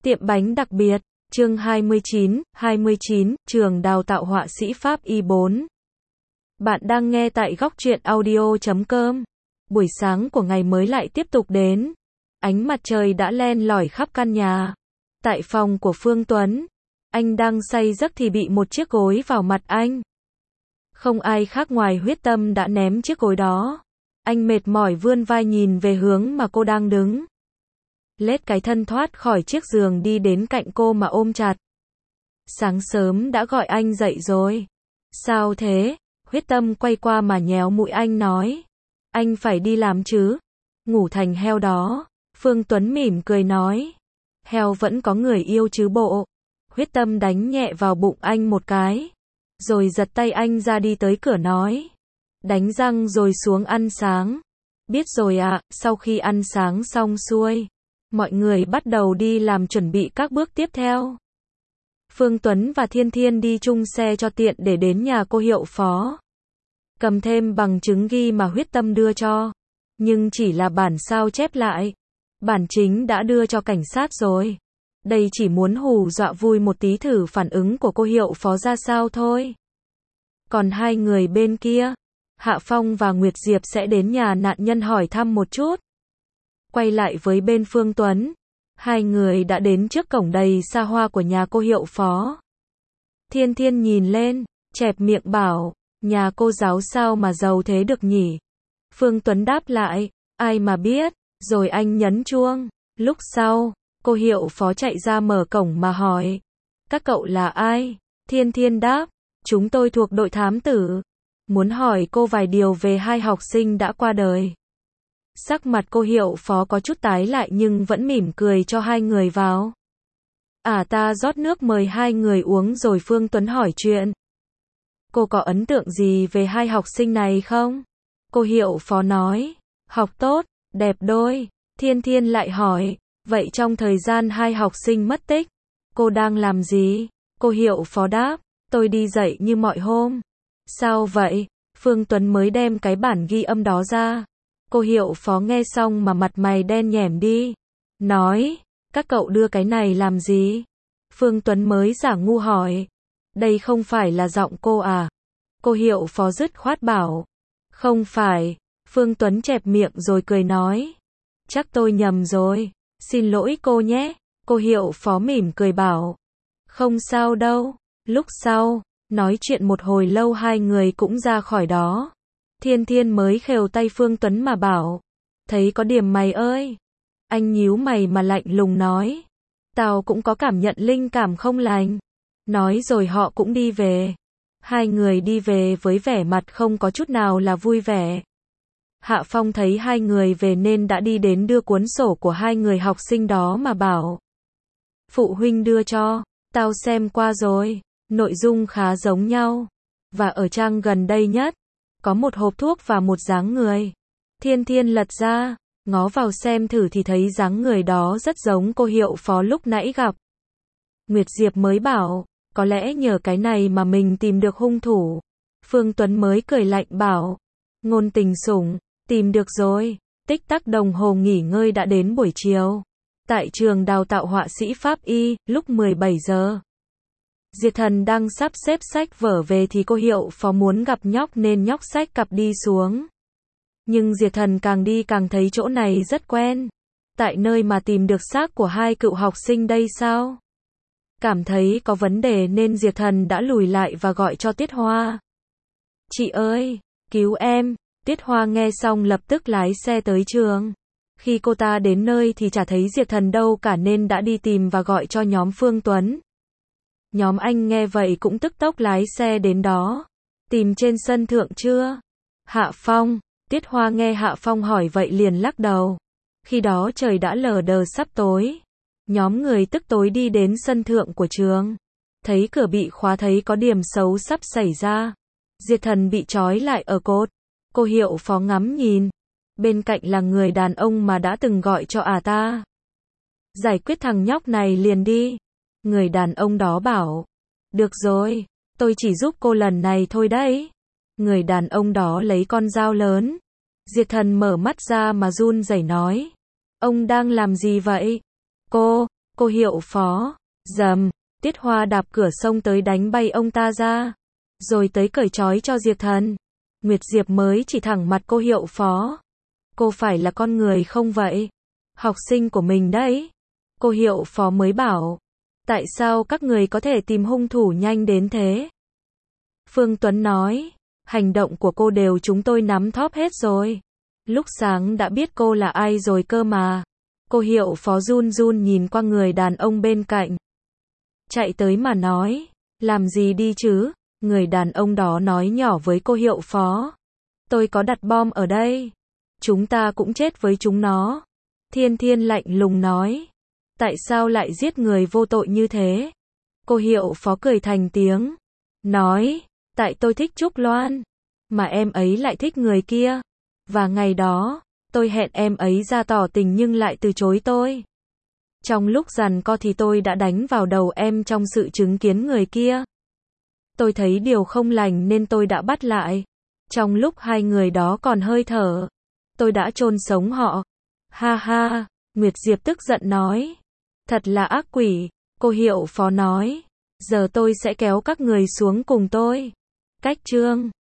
Tiệm bánh đặc biệt, chương 29, trường đào tạo họa sĩ Pháp Y4. Bạn đang nghe tại góc truyện audio.com. Buổi sáng của ngày mới lại tiếp tục đến. Ánh mặt trời đã len lỏi khắp căn nhà. Tại phòng của Phương Tuấn, anh đang say giấc thì bị một chiếc gối vào mặt anh. Không ai khác ngoài Huyết Tâm đã ném chiếc gối đó. Anh mệt mỏi vươn vai nhìn về hướng mà cô đang đứng. Lết cái thân thoát khỏi chiếc giường đi đến cạnh cô mà ôm chặt. Sáng sớm đã gọi anh dậy rồi. Sao thế? Huyết Tâm quay qua mà nhéo mũi anh nói. Anh phải đi làm chứ. Ngủ thành heo đó. Phương Tuấn mỉm cười nói. Heo vẫn có người yêu chứ bộ. Huyết Tâm đánh nhẹ vào bụng anh một cái. Rồi giật tay anh ra đi tới cửa nói. Đánh răng rồi xuống ăn sáng. Biết rồi ạ. Sau khi ăn sáng xong xuôi, mọi người bắt đầu đi làm chuẩn bị các bước tiếp theo. Phương Tuấn và Thiên Thiên đi chung xe cho tiện để đến nhà cô hiệu phó. Cầm thêm bằng chứng ghi mà Huyết Tâm đưa cho. Nhưng chỉ là bản sao chép lại. Bản chính đã đưa cho cảnh sát rồi. Đây chỉ muốn hù dọa vui một tí thử phản ứng của cô hiệu phó ra sao thôi. Còn hai người bên kia, Hạ Phong và Nguyệt Diệp sẽ đến nhà nạn nhân hỏi thăm một chút. Quay lại với bên Phương Tuấn, hai người đã đến trước cổng đầy xa hoa của nhà cô hiệu phó. Thiên Thiên nhìn lên, chẹp miệng bảo, nhà cô giáo sao mà giàu thế được nhỉ? Phương Tuấn đáp lại, ai mà biết, rồi anh nhấn chuông. Lúc sau, cô hiệu phó chạy ra mở cổng mà hỏi, các cậu là ai? Thiên Thiên đáp, chúng tôi thuộc đội thám tử, muốn hỏi cô vài điều về hai học sinh đã qua đời. Sắc mặt cô hiệu phó có chút tái lại nhưng vẫn mỉm cười cho hai người vào. Ta rót nước mời hai người uống rồi Phương Tuấn hỏi chuyện. Cô có ấn tượng gì về hai học sinh này không? Cô hiệu phó nói, học tốt, đẹp đôi. Thiên Thiên lại hỏi, vậy trong thời gian hai học sinh mất tích, cô đang làm gì? Cô hiệu phó đáp, tôi đi dạy như mọi hôm. Sao vậy? Phương Tuấn mới đem cái bản ghi âm đó ra. Cô hiệu phó nghe xong mà mặt mày đen nhẻm đi. Nói, các cậu đưa cái này làm gì? Phương Tuấn mới giả ngu hỏi. Đây không phải là giọng cô à? Cô hiệu phó dứt khoát bảo. Không phải. Phương Tuấn chẹp miệng rồi cười nói. Chắc tôi nhầm rồi. Xin lỗi cô nhé. Cô hiệu phó mỉm cười bảo. Không sao đâu. Lúc sau, nói chuyện một hồi lâu hai người cũng ra khỏi đó. Thiên Thiên mới khều tay Phương Tuấn mà bảo. Thấy có điểm mày ơi. Anh nhíu mày mà lạnh lùng nói. Tao cũng có cảm nhận linh cảm không lành. Nói rồi họ cũng đi về. Hai người đi về với vẻ mặt không có chút nào là vui vẻ. Hạ Phong thấy hai người về nên đã đi đến đưa cuốn sổ của hai người học sinh đó mà bảo. Phụ huynh đưa cho, tao xem qua rồi. Nội dung khá giống nhau. Và ở trang gần đây nhất, có một hộp thuốc và một dáng người. Thiên Thiên lật ra, ngó vào xem thử thì thấy dáng người đó rất giống cô hiệu phó lúc nãy gặp. Nguyệt Diệp mới bảo, có lẽ nhờ cái này mà mình tìm được hung thủ. Phương Tuấn mới cười lạnh bảo, ngôn tình sủng, tìm được rồi. Tích tắc đồng hồ nghỉ ngơi đã đến buổi chiều. Tại trường đào tạo họa sĩ Pháp Y, lúc 17 giờ. Diệt Thần đang sắp xếp sách vở về thì cô hiệu phó muốn gặp nhóc nên nhóc xách cặp đi xuống. Nhưng Diệt Thần càng đi càng thấy chỗ này rất quen. Tại nơi mà tìm được xác của hai cựu học sinh đây sao? Cảm thấy có vấn đề nên Diệt Thần đã lùi lại và gọi cho Tiết Hoa. Chị ơi, cứu em. Tiết Hoa nghe xong lập tức lái xe tới trường. Khi cô ta đến nơi thì chả thấy Diệt Thần đâu cả nên đã đi tìm và gọi cho nhóm Phương Tuấn. Nhóm anh nghe vậy cũng tức tốc lái xe đến đó. Tìm trên sân thượng chưa? Hạ Phong. Tiết Hoa nghe Hạ Phong hỏi vậy liền lắc đầu. Khi đó trời đã lờ đờ sắp tối. Nhóm người tức tối đi đến sân thượng của trường. Thấy cửa bị khóa thấy có điểm xấu sắp xảy ra. Diệt Thần bị trói lại ở cột. Cô hiệu phó ngắm nhìn. Bên cạnh là người đàn ông mà đã từng gọi cho ta. Giải quyết thằng nhóc này liền đi. Người đàn ông đó bảo. Được rồi, tôi chỉ giúp cô lần này thôi đấy. Người đàn ông đó lấy con dao lớn. Diệt Thần mở mắt ra mà run rẩy nói. Ông đang làm gì vậy? Cô hiệu phó. Dầm, Tiết Hoa đạp cửa xông tới đánh bay ông ta ra. Rồi tới cởi trói cho Diệp Thần. Nguyệt Diệp mới chỉ thẳng mặt cô hiệu phó. Cô phải là con người không vậy? Học sinh của mình đấy. Cô hiệu phó mới bảo. Tại sao các người có thể tìm hung thủ nhanh đến thế? Phương Tuấn nói. Hành động của cô đều chúng tôi nắm thóp hết rồi. Lúc sáng đã biết cô là ai rồi cơ mà. Cô hiệu phó run run nhìn qua người đàn ông bên cạnh. Chạy tới mà nói. Làm gì đi chứ? Người đàn ông đó nói nhỏ với cô hiệu phó. Tôi có đặt bom ở đây. Chúng ta cũng chết với chúng nó. Thiên Thiên lạnh lùng nói. Tại sao lại giết người vô tội như thế? Cô hiệu phó cười thành tiếng. Nói. Tại tôi thích Trúc Loan. Mà em ấy lại thích người kia. Và ngày đó, tôi hẹn em ấy ra tỏ tình nhưng lại từ chối tôi. Trong lúc giằng co thì tôi đã đánh vào đầu em trong sự chứng kiến người kia. Tôi thấy điều không lành nên tôi đã bắt lại. Trong lúc hai người đó còn hơi thở, tôi đã chôn sống họ. Ha ha, Nguyệt Diệp tức giận nói. Thật là ác quỷ, cô hiệu phó nói. Giờ tôi sẽ kéo các người xuống cùng tôi. Cách chương